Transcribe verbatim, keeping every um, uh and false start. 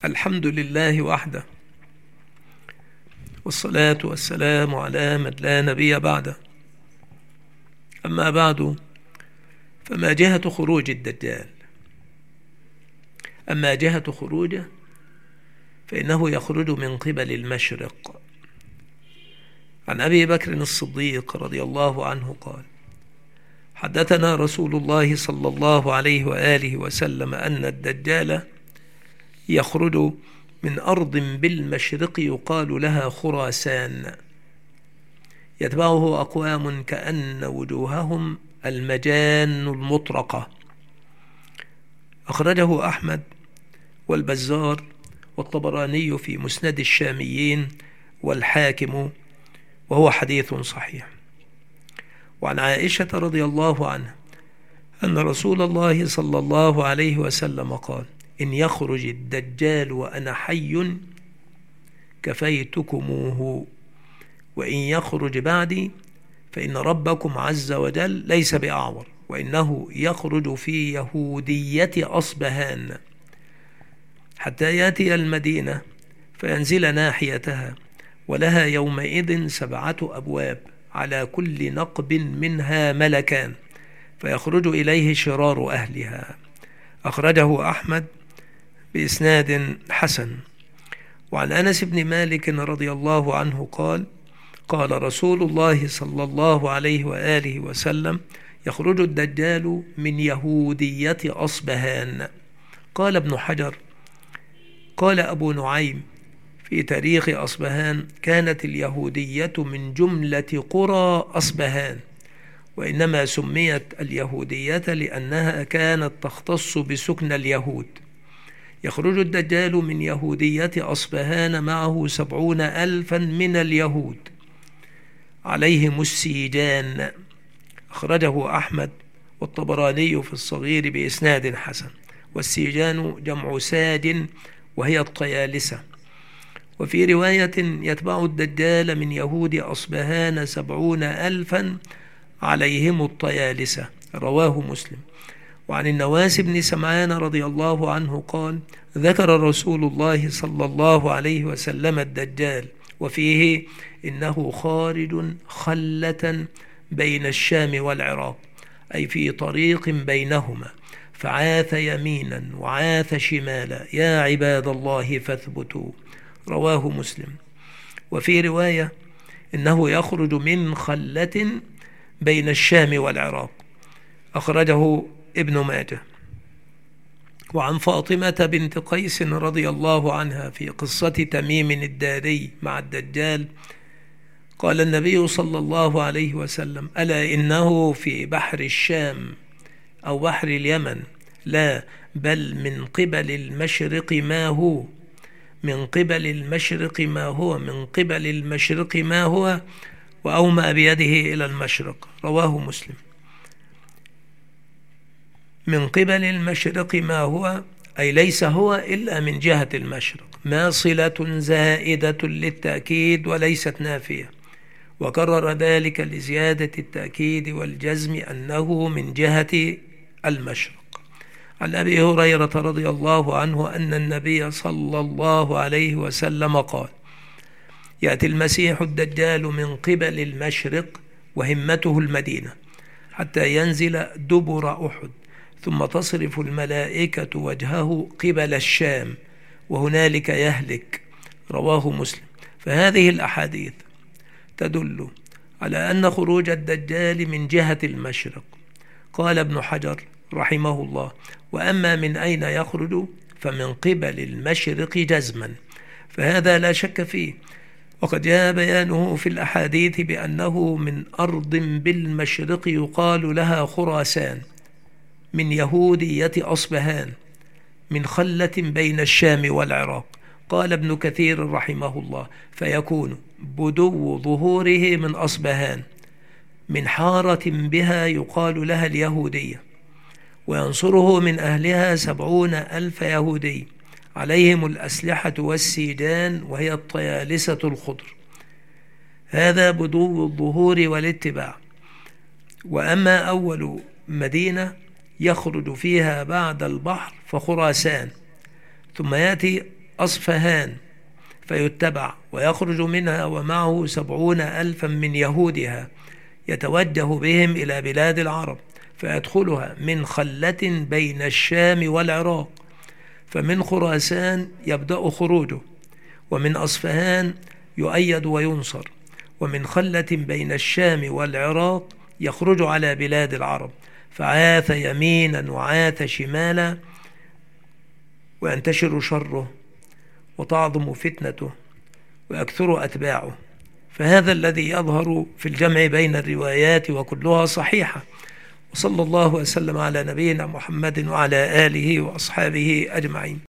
الحمد لله وحده، والصلاة والسلام على من لا نبي بعده. أما بعد، فما جهة خروج الدجال؟ أما جهة خروجه فإنه يخرج من قبل المشرق. عن أبي بكر الصديق رضي الله عنه قال: حدثنا رسول الله صلى الله عليه وآله وسلم أن الدجال يخرج من أرض بالمشرق يقال لها خراسان، يتبعه أقوام كأن وجوههم المجان المطرقة. أخرجه أحمد والبزار والطبراني في مسند الشاميين والحاكم، وهو حديث صحيح. وعن عائشة رضي الله عنها أن رسول الله صلى الله عليه وسلم قال: إن يخرج الدجال وأنا حي كفيتكموه، وإن يخرج بعدي فإن ربكم عز وجل ليس بأعور، وإنه يخرج في يهودية أصبهان حتى يأتي المدينة فينزل ناحيتها، ولها يومئذ سبعة أبواب على كل نقب منها ملكان، فيخرج إليه شرار أهلها. أخرجه أحمد بإسناد حسن. وعن أنس بن مالك رضي الله عنه قال: قال رسول الله صلى الله عليه وآله وسلم: يخرج الدجال من يهودية أصبهان. قال ابن حجر: قال أبو نعيم في تاريخ أصبهان: كانت اليهودية من جملة قرى أصبهان، وإنما سميت اليهودية لأنها كانت تختص بسكن اليهود. يخرج الدجال من يهودية أصبهان معه سبعون ألفا من اليهود عليهم السيجان. أخرجه أحمد والطبراني في الصغير بإسناد حسن. والسيجان جمع ساج، وهي الطيالسة. وفي رواية: يتبع الدجال من يهود أصبهان سبعون ألفا عليهم الطيالسة. رواه مسلم. وعن النواس بن سمعان رضي الله عنه قال: ذكر رسول الله صلى الله عليه وسلم الدجال، وفيه: إنه خارج خلة بين الشام والعراق، أي في طريق بينهما، فعاث يمينا وعاث شمالا، يا عباد الله فاثبتوا. رواه مسلم. وفي رواية: إنه يخرج من خلة بين الشام والعراق. أخرجه ابن ماجه. وعن فاطمة بنت قيس رضي الله عنها في قصة تميم الداري مع الدجال قال النبي صلى الله عليه وسلم: ألا إنه في بحر الشام أو بحر اليمن، لا بل من قبل المشرق ما هو من قبل المشرق ما هو من قبل المشرق ما هو وأومأ بيده إلى المشرق. رواه مسلم. من قبل المشرق ما هو أي ليس هو إلا من جهة المشرق، ما صلة زائدة للتأكيد وليست نافية، وكرر ذلك لزيادة التأكيد والجزم أنه من جهة المشرق. عن أبي هريرة رضي الله عنه أن النبي صلى الله عليه وسلم قال: يأتي المسيح الدجال من قبل المشرق وهمته المدينة، حتى ينزل دبر أحد، ثم تصرف الملائكة وجهه قبل الشام، وهنالك يهلك. رواه مسلم. فهذه الأحاديث تدل على أن خروج الدجال من جهة المشرق. قال ابن حجر رحمه الله: وأما من أين يخرج فمن قبل المشرق جزما، فهذا لا شك فيه، وقد جاء بيانه في الأحاديث بأنه من أرض بالمشرق يقال لها خراسان، من يهودية أصبهان، من خلة بين الشام والعراق. قال ابن كثير رحمه الله: فيكون بدو ظهوره من أصبهان، من حارة بها يقال لها اليهودية، وينصره من أهلها سبعون ألف يهودي عليهم الأسلحة والسيجان، وهي الطيالسة الخضر. هذا بدو الظهور والاتباع. وأما أول مدينة يخرج فيها بعد البحر فخراسان، ثم يأتي أصفهان فيتبع، ويخرج منها ومعه سبعون ألفا من يهودها يتوجه بهم إلى بلاد العرب، فيدخلها من خلة بين الشام والعراق، فمن خراسان يبدأ خروجه، ومن أصفهان يؤيد وينصر، ومن خلة بين الشام والعراق يخرج على بلاد العرب، فعاث يمينا وعاث شمالا، وينتشر شره وتعظم فتنته ويكثر أتباعه. فهذا الذي يظهر في الجمع بين الروايات وكلها صحيحة. وصلى الله وسلم على نبينا محمد وعلى آله وأصحابه أجمعين.